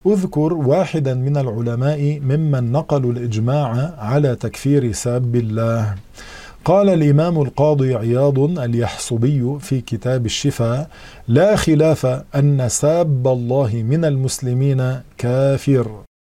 أذكر واحدا من العلماء ممن نقلوا الإجماع على تكفير ساب الله. قال الإمام القاضي عياض اليحصبي في كتاب الشفاء: لا خلاف أن ساب الله من المسلمين كافر.